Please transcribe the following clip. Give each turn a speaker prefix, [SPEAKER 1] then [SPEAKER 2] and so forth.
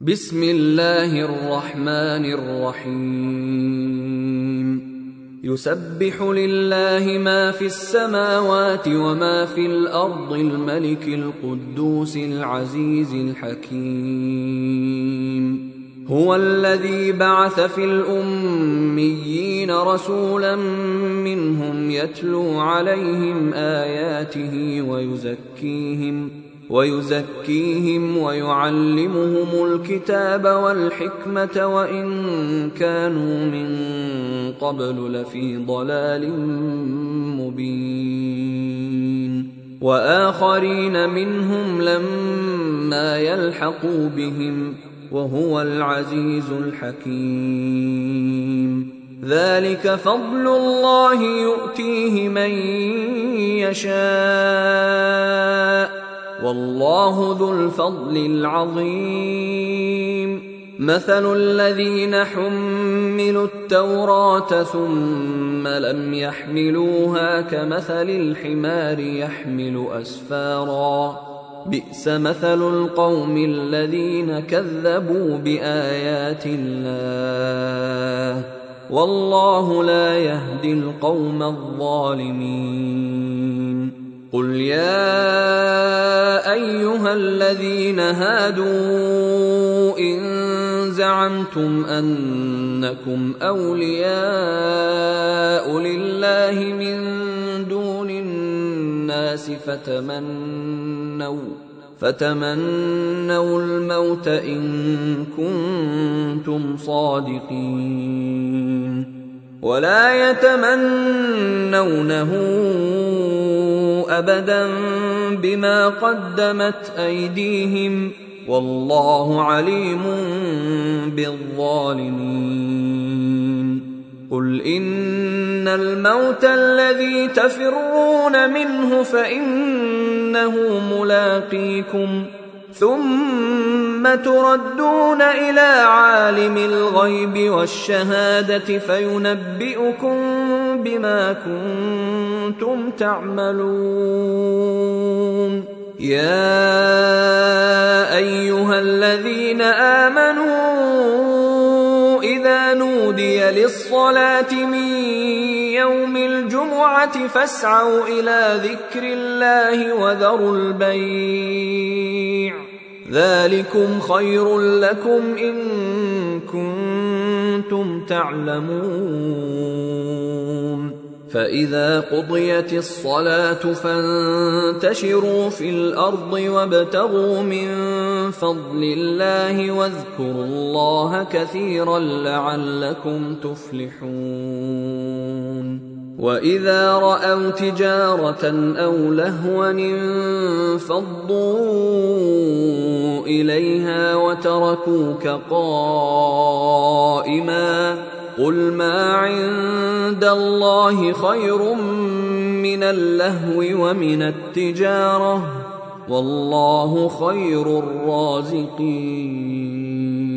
[SPEAKER 1] بسم الله الرحمن الرحيم يسبح لله ما في السماوات وما في الأرض الملك القدوس العزيز الحكيم هو الذي بعث في الأميين رسولا منهم يتلو عليهم آياته ويزكيهم ويعلمهم الكتاب والحكمة وإن كانوا من قبل لفي ضلال مبين وآخرين منهم لما يلحقوا بهم وهو العزيز الحكيم ذلك فضل الله يؤتيه من يشاء والله ذو الفضل العظيم مثل الذين حملوا التوراة ثم لم يحملوها كمثل الحمار يحمل أسفارا بئس مثل القوم الذين كذبوا بآيات الله والله لا يهدي القوم الظالمين قل يا أيها الذين هادوا إن زعمتم أنكم أولياء لله من دون الناس فتمنوا الموت إن كنتم صادقين ولا يتمنونه أبدا بما قدمت أيديهم والله عليم بالظالمين قل إن الموت الذي تفرون منه فإنه ملاقيكم ثم تردون إلى عالم الغيب والشهادة فينبئكم بما كنتم تعملون يا أيها الذين آمنوا إذا نودي للصلاة من يوم الجمعة فاسعوا إلى ذكر الله وذروا البيع ذلكم خير لكم إن كنتم تعلمون فإذا قضيت الصلاة فانتشروا في الأرض وابتغوا من فضل الله واذكروا الله كثيرا لعلكم تفلحون وإذا رأوا تجارة أو لهوا انفضوا إليها وتركوك قائما قل ما عند الله خير من اللهو ومن التجارة والله خير الرازقين